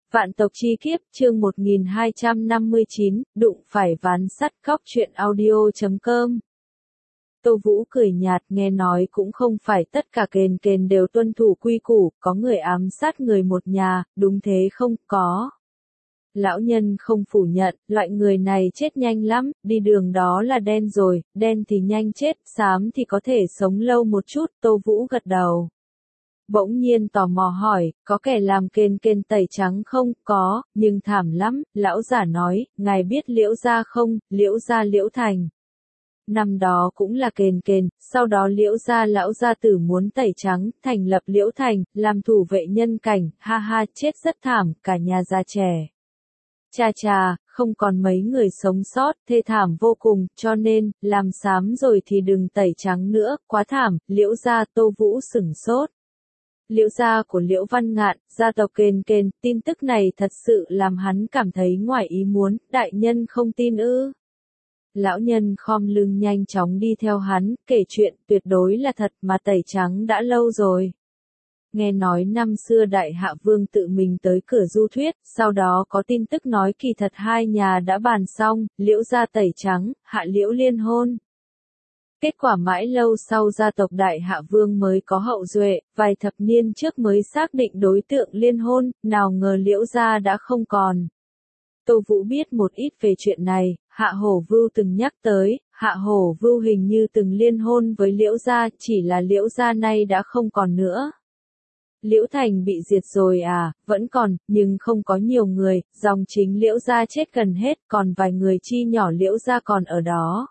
Vạn tộc chi kiếp, chương 1259, đụng phải ván sắt. Cóc truyện audio.com. Tô Vũ cười nhạt, nghe nói cũng không phải tất cả kền kền đều tuân thủ quy củ, có người ám sát người một nhà, đúng thế không? Có. Lão nhân không phủ nhận, loại người này chết nhanh lắm, đi đường đó là đen rồi, đen thì nhanh chết, xám thì có thể sống lâu một chút. Tô Vũ gật đầu. Bỗng nhiên tò mò hỏi, có kẻ làm kền kền tẩy trắng không? Có, nhưng thảm lắm. Lão giả nói, ngài biết Liễu gia không? Liễu gia Liễu Thành. Năm đó cũng là kền kền, sau đó Liễu gia lão gia tử muốn tẩy trắng, thành lập Liễu Thành, làm thủ vệ nhân cảnh, ha ha, chết rất thảm, cả nhà già trẻ. Cha cha, không còn mấy người sống sót, thê thảm vô cùng, cho nên, làm xám rồi thì đừng tẩy trắng nữa, quá thảm. Liễu gia. Tô Vũ sửng sốt. Liễu gia của Liễu Văn Ngạn, gia tộc kền kền, tin tức này thật sự làm hắn cảm thấy ngoài ý muốn, đại nhân không tin ư? Lão nhân khom lưng nhanh chóng đi theo hắn, kể chuyện tuyệt đối là thật mà tẩy trắng đã lâu rồi. Nghe nói năm xưa Đại Hạ Vương tự mình tới cửa du thuyết, sau đó có tin tức nói kỳ thật hai nhà đã bàn xong, Liễu gia tẩy trắng, Hạ Liễu liên hôn. Kết quả mãi lâu sau gia tộc Đại Hạ Vương mới có hậu duệ, vài thập niên trước mới xác định đối tượng liên hôn, nào ngờ Liễu gia đã không còn. Tô Vũ biết một ít về chuyện này, Hạ Hổ Vưu từng nhắc tới, Hạ Hổ Vưu hình như từng liên hôn với Liễu gia, chỉ là Liễu gia nay đã không còn nữa. Liễu Thành bị diệt rồi à? Vẫn còn, nhưng không có nhiều người, dòng chính Liễu gia chết gần hết, còn vài người chi nhỏ Liễu gia còn ở đó.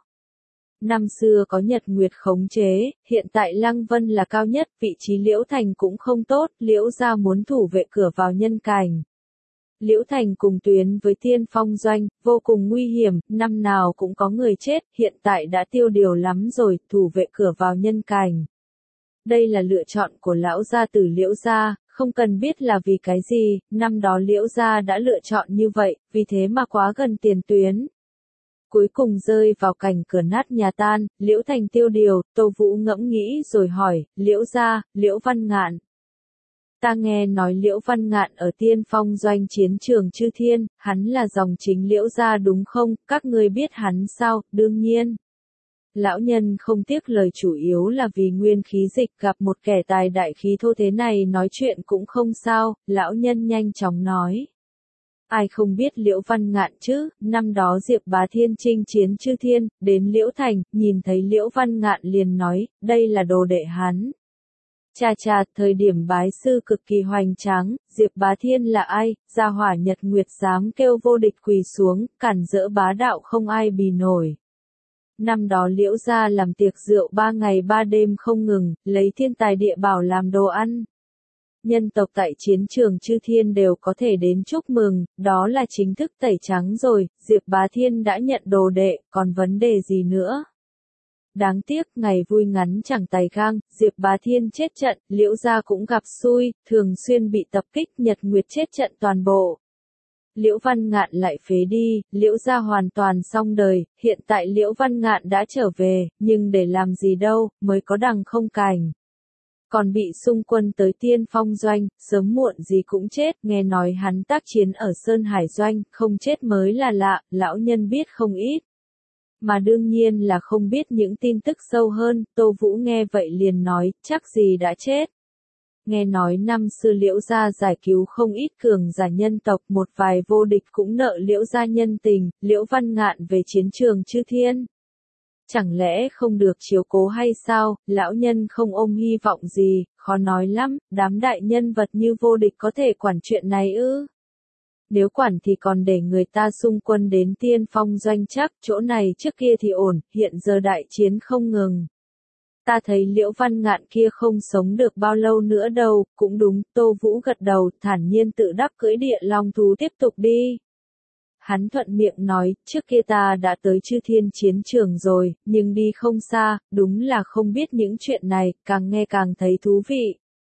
Năm xưa có Nhật Nguyệt khống chế, hiện tại Lăng Vân là cao nhất, vị trí Liễu Thành cũng không tốt, Liễu gia muốn thủ vệ cửa vào nhân cảnh. Liễu Thành cùng tuyến với Tiên Phong Doanh, vô cùng nguy hiểm, năm nào cũng có người chết, hiện tại đã tiêu điều lắm rồi, thủ vệ cửa vào nhân cảnh. Đây là lựa chọn của lão gia tử Liễu gia, không cần biết là vì cái gì, năm đó Liễu gia đã lựa chọn như vậy, vì thế mà quá gần tiền tuyến. Cuối cùng rơi vào cảnh cửa nát nhà tan, Liễu Thành tiêu điều. Tô Vũ ngẫm nghĩ rồi hỏi, Liễu gia, Liễu Văn Ngạn. Ta nghe nói Liễu Văn Ngạn ở Tiên Phong Doanh chiến trường Chư Thiên, hắn là dòng chính Liễu gia đúng không? Các ngươi biết hắn sao? Đương nhiên. Lão nhân không tiếc lời, chủ yếu là vì nguyên khí dịch, gặp một kẻ tài đại khí thô thế này nói chuyện cũng không sao. Lão nhân nhanh chóng nói. Ai không biết Liễu Văn Ngạn chứ? Năm đó Diệp Bá Thiên chinh chiến Chư Thiên, đến Liễu Thành, nhìn thấy Liễu Văn Ngạn liền nói, đây là đồ đệ hắn. Cha cha, thời điểm bái sư cực kỳ hoành tráng, Diệp Bá Thiên là ai? Gia hỏa Nhật Nguyệt dám kêu vô địch quỳ xuống, cản rỡ bá đạo không ai bì nổi. Năm đó Liễu gia làm tiệc rượu 3 ngày 3 đêm không ngừng, lấy thiên tài địa bảo làm đồ ăn. Nhân tộc tại chiến trường Chư Thiên đều có thể đến chúc mừng, đó là chính thức tẩy trắng rồi, Diệp Bá Thiên đã nhận đồ đệ, còn vấn đề gì nữa? Đáng tiếc, ngày vui ngắn chẳng tài gang, Diệp Bá Thiên chết trận, Liễu gia cũng gặp xui, thường xuyên bị tập kích, Nhật Nguyệt chết trận toàn bộ. Liễu Văn Ngạn lại phế đi, Liễu gia hoàn toàn xong đời, hiện tại Liễu Văn Ngạn đã trở về, nhưng để làm gì đâu, mới có đằng không cành. Còn bị xung quân tới Tiên Phong Doanh, sớm muộn gì cũng chết, nghe nói hắn tác chiến ở Sơn Hải Doanh, không chết mới là lạ, lão nhân biết không ít. Mà đương nhiên là không biết những tin tức sâu hơn, Tô Vũ nghe vậy liền nói, chắc gì đã chết. Nghe nói năm xưa Liễu gia giải cứu không ít cường giả nhân tộc, một vài vô địch cũng nợ Liễu gia nhân tình, Liễu Văn Ngạn về chiến trường Chư Thiên. Chẳng lẽ không được chiếu cố hay sao? Lão nhân không ôm hy vọng gì, khó nói lắm, đám đại nhân vật như vô địch có thể quản chuyện này ư? Nếu quản thì còn để người ta xung quân đến Tiên Phong Doanh chắc, chỗ này trước kia thì ổn, hiện giờ đại chiến không ngừng. Ta thấy Liễu Văn Ngạn kia không sống được bao lâu nữa đâu, cũng đúng. Tô Vũ gật đầu, thản nhiên tự đắc cưỡi địa long thú tiếp tục đi. Hắn thuận miệng nói, trước kia ta đã tới Chư Thiên chiến trường rồi, nhưng đi không xa, đúng là không biết những chuyện này, càng nghe càng thấy thú vị.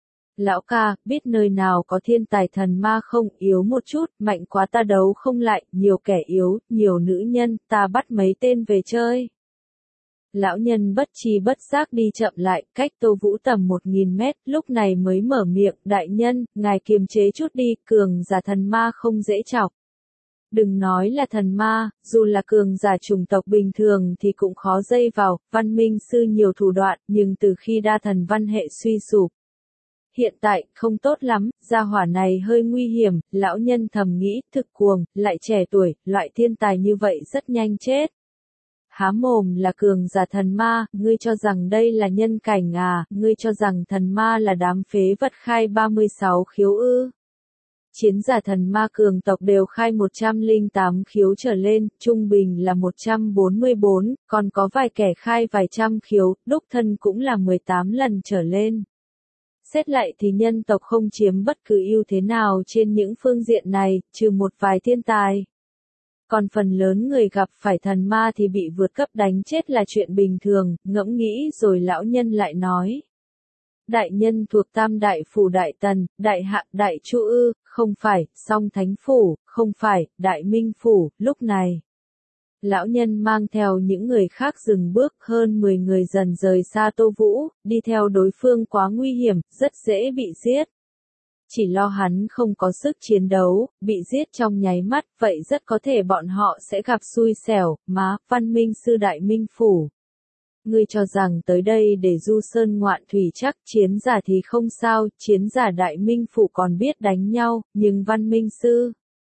Lão ca, biết nơi nào có thiên tài thần ma không? Yếu một chút, mạnh quá ta đấu không lại, nhiều kẻ yếu, nhiều nữ nhân, ta bắt mấy tên về chơi. Lão nhân bất tri bất giác đi chậm lại, cách Tô Vũ tầm 1000 mét, lúc này mới mở miệng, đại nhân, ngài kiềm chế chút đi, cường giả thần ma không dễ chọc. Đừng nói là thần ma, dù là cường giả chủng tộc bình thường thì cũng khó dây vào, văn minh sư nhiều thủ đoạn, nhưng từ khi đa thần văn hệ suy sụp. Hiện tại, không tốt lắm, gia hỏa này hơi nguy hiểm, lão nhân thầm nghĩ, thực cuồng, lại trẻ tuổi, loại thiên tài như vậy rất nhanh chết. Há mồm là cường giả thần ma, ngươi cho rằng đây là nhân cảnh à, ngươi cho rằng thần ma là đám phế vật khai 36 khiếu ư. Chiến giả thần ma cường tộc đều khai 108 khiếu trở lên, trung bình là 144, còn có vài kẻ khai vài trăm khiếu, đúc thân cũng là 18 lần trở lên. Xét lại thì nhân tộc không chiếm bất cứ ưu thế nào trên những phương diện này, trừ một vài thiên tài. Còn phần lớn người gặp phải thần ma thì bị vượt cấp đánh chết là chuyện bình thường, ngẫm nghĩ rồi lão nhân lại nói. Đại nhân thuộc Tam Đại Phủ Đại Tần, Đại Hạ, Đại Chu ư, không phải, Song Thánh Phủ, không phải, Đại Minh Phủ, lúc này. Lão nhân mang theo những người khác dừng bước, hơn 10 người dần rời xa Tô Vũ, đi theo đối phương quá nguy hiểm, rất dễ bị giết. Chỉ lo hắn không có sức chiến đấu, bị giết trong nháy mắt, vậy rất có thể bọn họ sẽ gặp xui xẻo, văn minh sư Đại Minh Phủ. Ngươi cho rằng tới đây để du sơn ngoạn thủy chắc chiến giả thì không sao, chiến giả Đại Minh Phủ còn biết đánh nhau, nhưng văn minh sư.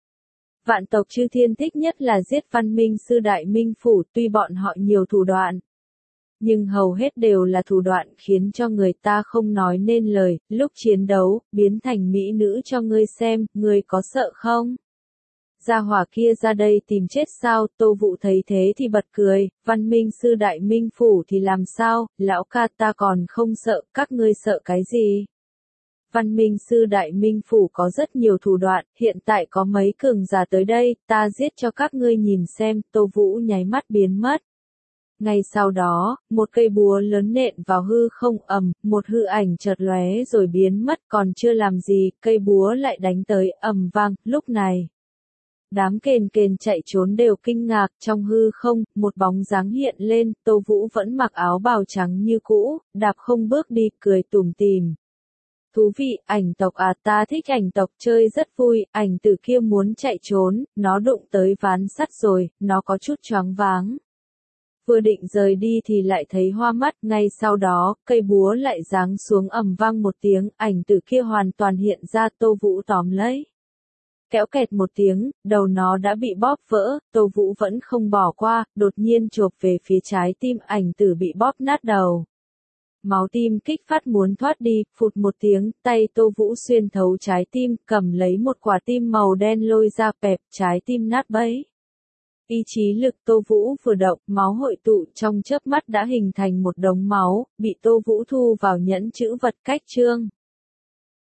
Vạn tộc chư thiên thích nhất là giết văn minh sư Đại Minh Phủ, tuy bọn họ nhiều thủ đoạn. Nhưng hầu hết đều là thủ đoạn khiến cho người ta không nói nên lời, lúc chiến đấu, biến thành mỹ nữ cho ngươi xem, ngươi có sợ không? Gia hỏa kia ra đây tìm chết sao, Tô Vũ thấy thế thì bật cười, văn minh sư Đại Minh Phủ thì làm sao, lão ca ta còn không sợ, các ngươi sợ cái gì? Văn minh sư Đại Minh Phủ có rất nhiều thủ đoạn, hiện tại có mấy cường giả tới đây, ta giết cho các ngươi nhìn xem, Tô Vũ nháy mắt biến mất. Ngay sau đó, một cây búa lớn nện vào hư không một hư ảnh chợt lóe rồi biến mất, còn chưa làm gì, cây búa lại đánh tới vang, lúc này. Đám kền chạy trốn đều kinh ngạc, trong hư không, một bóng dáng hiện lên, Tô Vũ vẫn mặc áo bào trắng như cũ, đạp không bước đi, cười tủm tỉm. Thú vị, ảnh tộc à, ta thích ảnh tộc, chơi rất vui, ảnh tử kia muốn chạy trốn, nó đụng tới ván sắt rồi, nó có chút choáng váng. Vừa định rời đi thì lại thấy hoa mắt, ngay sau đó, cây búa lại giáng xuống vang một tiếng, ảnh tử kia hoàn toàn hiện ra, Tô Vũ tóm lấy. Kéo kẹt một tiếng, đầu nó đã bị bóp vỡ, Tô Vũ vẫn không bỏ qua, đột nhiên chộp về phía trái tim, ảnh tử bị bóp nát đầu. Máu tim kích phát muốn thoát đi, phụt một tiếng, tay Tô Vũ xuyên thấu trái tim, cầm lấy một quả tim màu đen lôi ra pẹp, trái tim nát bấy. Ý chí lực Tô Vũ vừa động, máu hội tụ trong chớp mắt đã hình thành một đống máu, bị Tô Vũ thu vào nhẫn trữ vật cách trương.